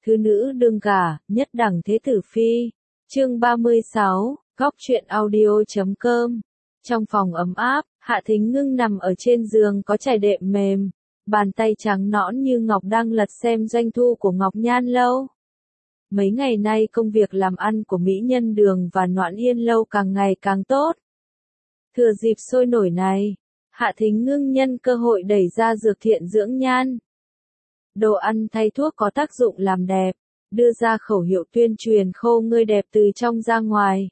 thứ nữ đương gả, nhất đẳng thế tử phi. Chương 36, góc truyện audio.com. Trong phòng ấm áp, Hạ Thính Ngưng nằm ở trên giường có trải đệm mềm, bàn tay trắng nõn như ngọc đang lật xem doanh thu của Ngọc Nhan Lâu. Mấy ngày nay công việc làm ăn của Mỹ Nhân Đường và Noãn Yên Lâu càng ngày càng tốt. Thừa dịp sôi nổi này, Hạ Thính Ngưng nhân cơ hội đẩy ra dược thiện dưỡng nhan. Đồ ăn thay thuốc có tác dụng làm đẹp, đưa ra khẩu hiệu tuyên truyền khô ngươi đẹp từ trong ra ngoài.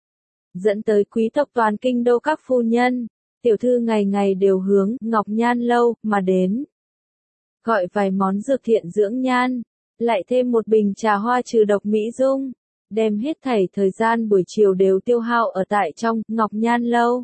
Dẫn tới quý tộc toàn kinh đô các phu nhân, tiểu thư ngày ngày đều hướng Ngọc Nhan Lâu mà đến. Gọi vài món dược thiện dưỡng nhan, lại thêm một bình trà hoa trừ độc mỹ dung, đem hết thảy thời gian buổi chiều đều tiêu hao ở tại trong Ngọc Nhan Lâu.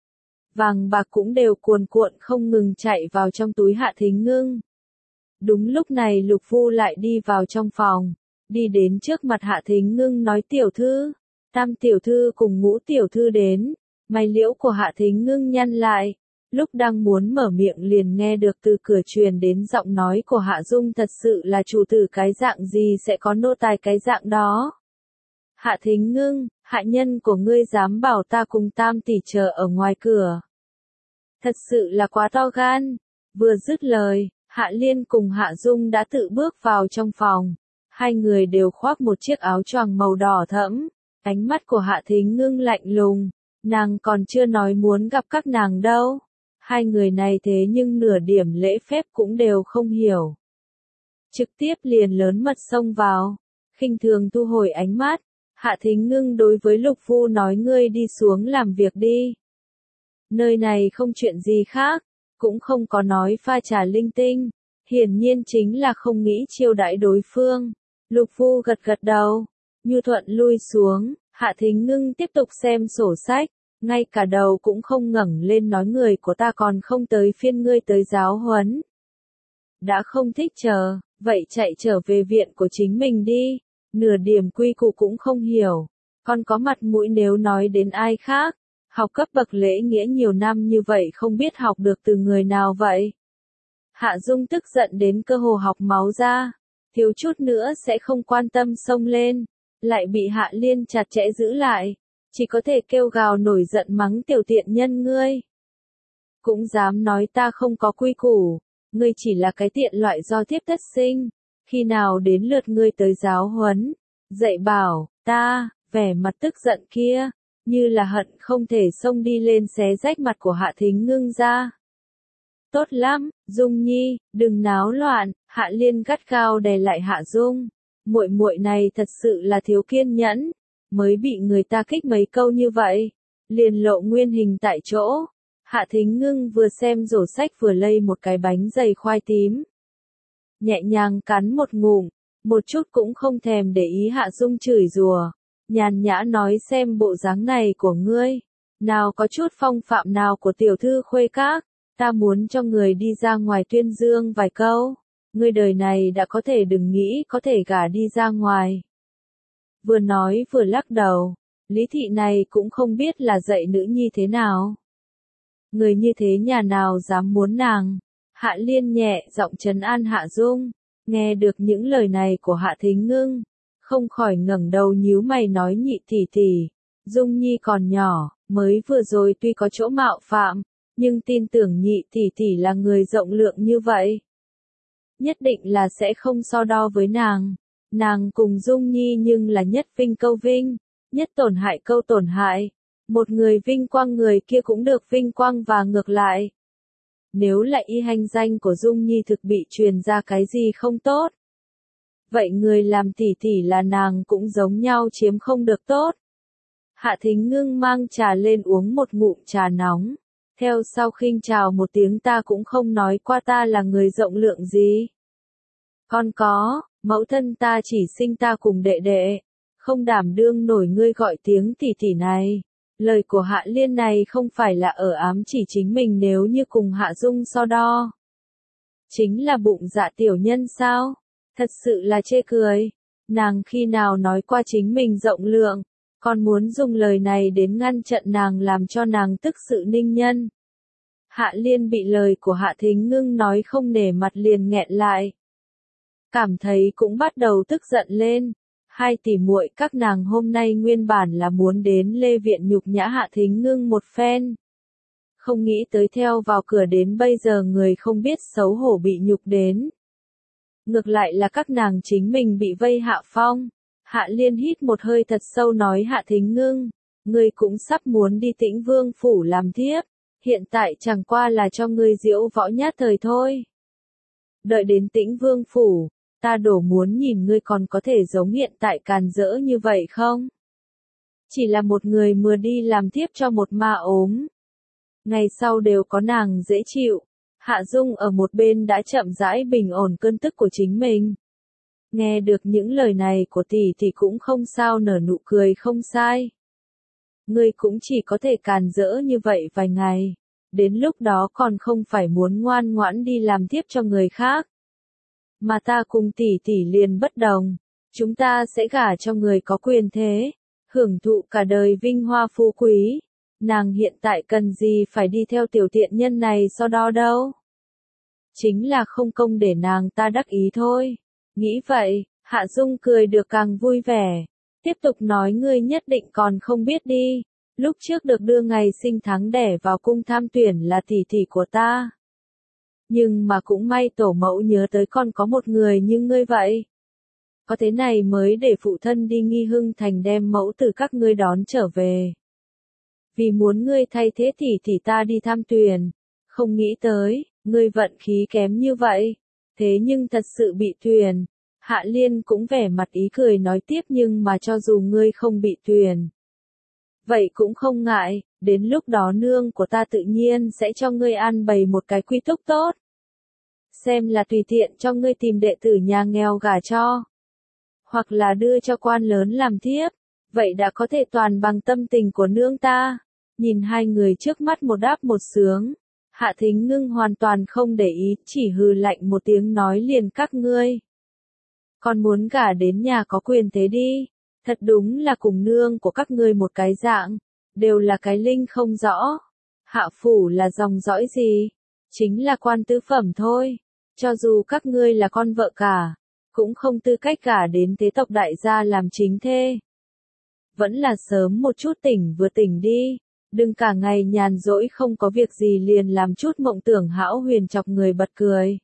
Vàng bạc cũng đều cuồn cuộn không ngừng chạy vào trong túi Hạ Thính Ngưng. Đúng lúc này Lục Phu lại đi vào trong phòng, đi đến trước mặt Hạ Thính Ngưng nói tiểu thư, Tam tiểu thư cùng Ngũ tiểu thư đến. Mày liễu của Hạ Thính Ngưng nhăn lại, lúc đang muốn mở miệng liền nghe được từ cửa truyền đến giọng nói của Hạ Dung, thật sự là chủ tử cái dạng gì sẽ có nô tài cái dạng đó. Hạ Thính Ngưng, hạ nhân của ngươi dám bảo ta cùng Tam tỷ chờ ở ngoài cửa. Thật sự là quá to gan. Vừa dứt lời, Hạ Liên cùng Hạ Dung đã tự bước vào trong phòng. Hai người đều khoác một chiếc áo choàng màu đỏ thẫm. Ánh mắt của Hạ Thính Ngưng lạnh lùng. Nàng còn chưa nói muốn gặp các nàng đâu. Hai người này thế nhưng nửa điểm lễ phép cũng đều không hiểu. Trực tiếp liền lớn mật xông vào. Khinh thường thu hồi ánh mắt. Hạ Thính Ngưng đối với Lục Phu nói ngươi đi xuống làm việc đi. Nơi này không chuyện gì khác, cũng không có nói pha trà linh tinh, hiển nhiên chính là không nghĩ chiêu đãi đối phương. Lục Phu gật gật đầu, nhu thuận lui xuống, Hạ Thính Ngưng tiếp tục xem sổ sách, ngay cả đầu cũng không ngẩng lên nói người của ta còn không tới phiên ngươi tới giáo huấn. Đã không thích chờ, vậy chạy trở về viện của chính mình đi, nửa điểm quy củ cũng không hiểu, còn có mặt mũi nếu nói đến ai khác. Học cấp bậc lễ nghĩa nhiều năm như vậy không biết học được từ người nào vậy? Hạ Dung tức giận đến cơ hồ học máu ra, thiếu chút nữa sẽ không quan tâm xông lên, lại bị Hạ Liên chặt chẽ giữ lại, chỉ có thể kêu gào nổi giận mắng tiểu tiện nhân ngươi. Cũng dám nói ta không có quy củ, ngươi chỉ là cái tiện loại do thiếp thất sinh, khi nào đến lượt ngươi tới giáo huấn, dạy bảo, ta, vẻ mặt tức giận kia. Như là hận không thể xông đi lên xé rách mặt của Hạ Thính Ngưng ra. Tốt lắm, Dung Nhi, đừng náo loạn, Hạ Liên gắt gao đè lại Hạ Dung. Muội muội này thật sự là thiếu kiên nhẫn, mới bị người ta kích mấy câu như vậy, liền lộ nguyên hình tại chỗ. Hạ Thính Ngưng vừa xem sổ sách vừa lay một cái bánh dày khoai tím. Nhẹ nhàng cắn một ngụm, một chút cũng không thèm để ý Hạ Dung chửi rủa. Nhàn nhã nói xem bộ dáng này của ngươi, nào có chút phong phạm nào của tiểu thư khuê các, ta muốn cho người đi ra ngoài tuyên dương vài câu, ngươi đời này đã có thể đừng nghĩ có thể gả đi ra ngoài. Vừa nói vừa lắc đầu, Lý thị này cũng không biết là dạy nữ nhi thế nào. Người như thế nhà nào dám muốn nàng. Hạ Liên nhẹ giọng trấn an Hạ Dung, nghe được những lời này của Hạ Thính Ngưng. Không khỏi ngẩng đầu nhíu mày nói nhị tỷ tỷ, Dung Nhi còn nhỏ, mới vừa rồi tuy có chỗ mạo phạm, nhưng tin tưởng nhị tỷ tỷ là người rộng lượng như vậy. Nhất định là sẽ không so đo với nàng cùng Dung Nhi nhưng là nhất vinh câu vinh, nhất tổn hại câu tổn hại, một người vinh quang người kia cũng được vinh quang và ngược lại. Nếu lại y hành danh của Dung Nhi thực bị truyền ra cái gì không tốt. Vậy người làm tỷ tỷ là nàng cũng giống nhau chiếm không được tốt. Hạ Thính Ngưng mang trà lên uống một ngụm trà nóng. Theo sau khinh chào một tiếng ta cũng không nói qua ta là người rộng lượng gì. Còn có, mẫu thân ta chỉ sinh ta cùng đệ đệ. Không đảm đương nổi ngươi gọi tiếng tỷ tỷ này. Lời của Hạ Liên này không phải là ở ám chỉ chính mình nếu như cùng Hạ Dung so đo. Chính là bụng dạ tiểu nhân sao? Thật sự là chê cười. Nàng khi nào nói qua chính mình rộng lượng, còn muốn dùng lời này đến ngăn chặn nàng làm cho nàng tức sự ninh nhân. Hạ Liên bị lời của Hạ Thính Ngưng nói không nể mặt liền nghẹn lại. cảm thấy cũng bắt đầu tức giận lên. Hai tỷ muội các nàng hôm nay nguyên bản là muốn đến Lê Viện nhục nhã Hạ Thính Ngưng một phen. Không nghĩ tới theo vào cửa đến bây giờ người không biết xấu hổ bị nhục đến. Ngược lại là các nàng chính mình bị vây hạ phong. Hạ Liên hít một hơi thật sâu nói Hạ Thính Ngưng, ngươi cũng sắp muốn đi Tĩnh Vương phủ làm thiếp, hiện tại chẳng qua là cho ngươi diễu võ nhát thời thôi. Đợi đến Tĩnh Vương phủ, ta đổ muốn nhìn ngươi còn có thể giống hiện tại càn rỡ như vậy không? Chỉ là một người mừa đi làm thiếp cho một ma ốm. Ngày sau đều có nàng dễ chịu. Hạ Dung ở một bên đã chậm rãi bình ổn cơn tức của chính mình. Nghe được những lời này của tỷ thì cũng không sao, nở nụ cười không sai. Ngươi cũng chỉ có thể càn rỡ như vậy vài ngày. Đến lúc đó còn không phải muốn ngoan ngoãn đi làm tiếp cho người khác. Mà ta cùng tỷ tỷ liền bất đồng. Chúng ta sẽ gả cho người có quyền thế. Hưởng thụ cả đời vinh hoa phú quý. Nàng hiện tại cần gì phải đi theo tiểu tiện nhân này so đo đâu. Chính là không công để nàng ta đắc ý thôi. Nghĩ vậy, Hạ Dung cười được càng vui vẻ. Tiếp tục nói ngươi nhất định còn không biết đi. Lúc trước được đưa ngày sinh tháng đẻ vào cung tham tuyển là tỷ tỷ của ta. Nhưng mà cũng may tổ mẫu nhớ tới con có một người như ngươi vậy. Có thế này mới để phụ thân đi Nghi Hưng Thành đem mẫu từ các ngươi đón trở về. Vì muốn ngươi thay thế tỷ ta đi tham tuyển. Không nghĩ tới, ngươi vận khí kém như vậy. Thế nhưng thật sự bị tuyển. Hạ Liên cũng vẻ mặt ý cười nói tiếp, nhưng mà cho dù ngươi không bị tuyển. Vậy cũng không ngại, đến lúc đó nương của ta tự nhiên sẽ cho ngươi ăn bày một cái quy túc tốt. Xem là tùy tiện cho ngươi tìm đệ tử nhà nghèo gả cho. Hoặc là đưa cho quan lớn làm thiếp. Vậy đã có thể toàn bằng tâm tình của nương ta. Nhìn hai người trước mắt một đáp một sướng. Hạ Thính Ngưng hoàn toàn không để ý, chỉ hừ lạnh một tiếng nói liền các ngươi. Còn muốn gả đến nhà có quyền thế đi. Thật đúng là cùng nương của các ngươi một cái dạng. Đều là cái linh không rõ. Hạ phủ là dòng dõi gì? Chính là quan tứ phẩm thôi. Cho dù các ngươi là con vợ cả. Cũng không tư cách gả đến thế tộc đại gia làm chính thê. Vẫn là sớm một chút tỉnh vừa tỉnh đi. Đừng cả ngày nhàn rỗi không có việc gì liền làm chút mộng tưởng hão huyền chọc người bật cười.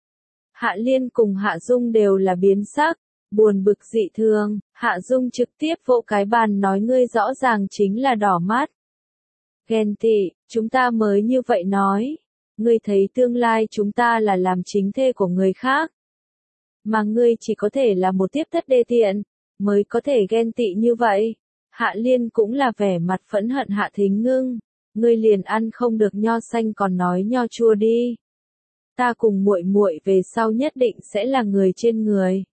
Hạ Liên cùng Hạ Dung đều là biến sắc, buồn bực dị thường. Hạ Dung trực tiếp vỗ cái bàn nói ngươi rõ ràng chính là đỏ mắt. Ghen tị, chúng ta mới như vậy nói. Ngươi thấy tương lai chúng ta là làm chính thê của người khác. Mà ngươi chỉ có thể là một tiếp thất đê tiện, mới có thể ghen tị như vậy. Hạ Liên cũng là vẻ mặt phẫn hận Hạ Thính Ngưng, ngươi liền ăn không được nho xanh còn nói nho chua đi. Ta cùng muội muội về sau nhất định sẽ là người trên người.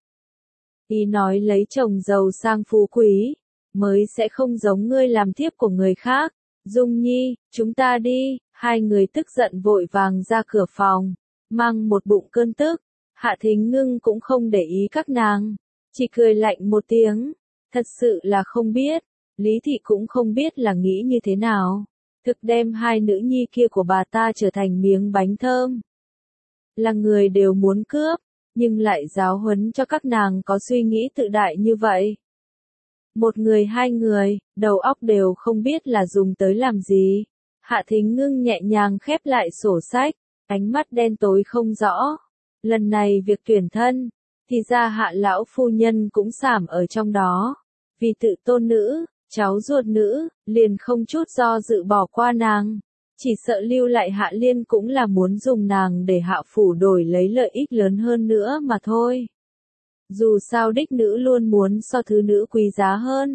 Ý nói lấy chồng giàu sang phú quý, mới sẽ không giống ngươi làm thiếp của người khác. Dung Nhi, chúng ta đi. Hai người tức giận vội vàng ra cửa phòng, mang một bụng cơn tức. Hạ Thính Ngưng cũng không để ý các nàng, chỉ cười lạnh một tiếng. Thật sự là không biết. Lý Thị cũng không biết là nghĩ như thế nào. Thực đem hai nữ nhi kia của bà ta trở thành miếng bánh thơm. Là người đều muốn cướp, nhưng lại giáo huấn cho các nàng có suy nghĩ tự đại như vậy. Một người hai người, đầu óc đều không biết là dùng tới làm gì. Hạ Thính Ngưng nhẹ nhàng khép lại sổ sách, ánh mắt đen tối không rõ. Lần này việc tuyển thân, thì ra Hạ lão phu nhân cũng xảm ở trong đó. Vì tự tôn nữ, cháu ruột nữ, liền không chút do dự bỏ qua nàng. Chỉ sợ lưu lại Hạ Liên cũng là muốn dùng nàng để Hạ phủ đổi lấy lợi ích lớn hơn nữa mà thôi. Dù sao đích nữ luôn muốn so thứ nữ quý giá hơn.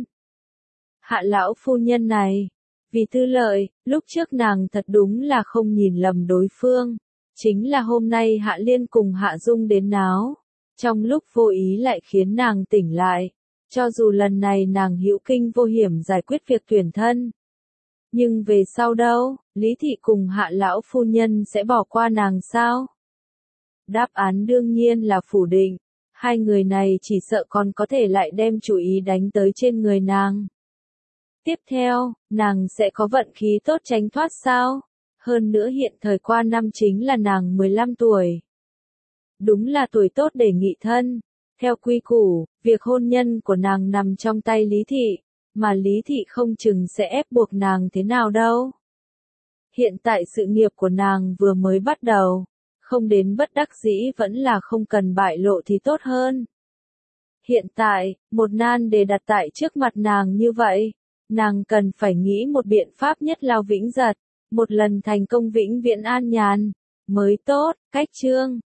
Hạ lão phu nhân này, vì tư lợi, lúc trước nàng thật đúng là không nhìn lầm đối phương. Chính là hôm nay Hạ Liên cùng Hạ Dung đến náo. Trong lúc vô ý lại khiến nàng tỉnh lại. Cho dù lần này nàng hữu kinh vô hiểm giải quyết việc tuyển thân. Nhưng về sau đâu, Lý Thị cùng Hạ lão phu nhân sẽ bỏ qua nàng sao? Đáp án đương nhiên là phủ định. Hai người này chỉ sợ còn có thể lại đem chủ ý đánh tới trên người nàng. Tiếp theo, nàng sẽ có vận khí tốt tránh thoát sao? Hơn nữa hiện thời qua năm chính là nàng 15 tuổi. đúng là tuổi tốt để nghị thân. Theo quy củ, việc hôn nhân của nàng nằm trong tay Lý Thị, mà Lý Thị không chừng sẽ ép buộc nàng thế nào đâu. Hiện tại sự nghiệp của nàng vừa mới bắt đầu, không đến bất đắc dĩ vẫn là không cần bại lộ thì tốt hơn. Hiện tại, một nan đề đặt tại trước mặt nàng như vậy, nàng cần phải nghĩ một biện pháp nhất lao vĩnh giật, một lần thành công vĩnh viễn an nhàn, mới tốt. Cách chương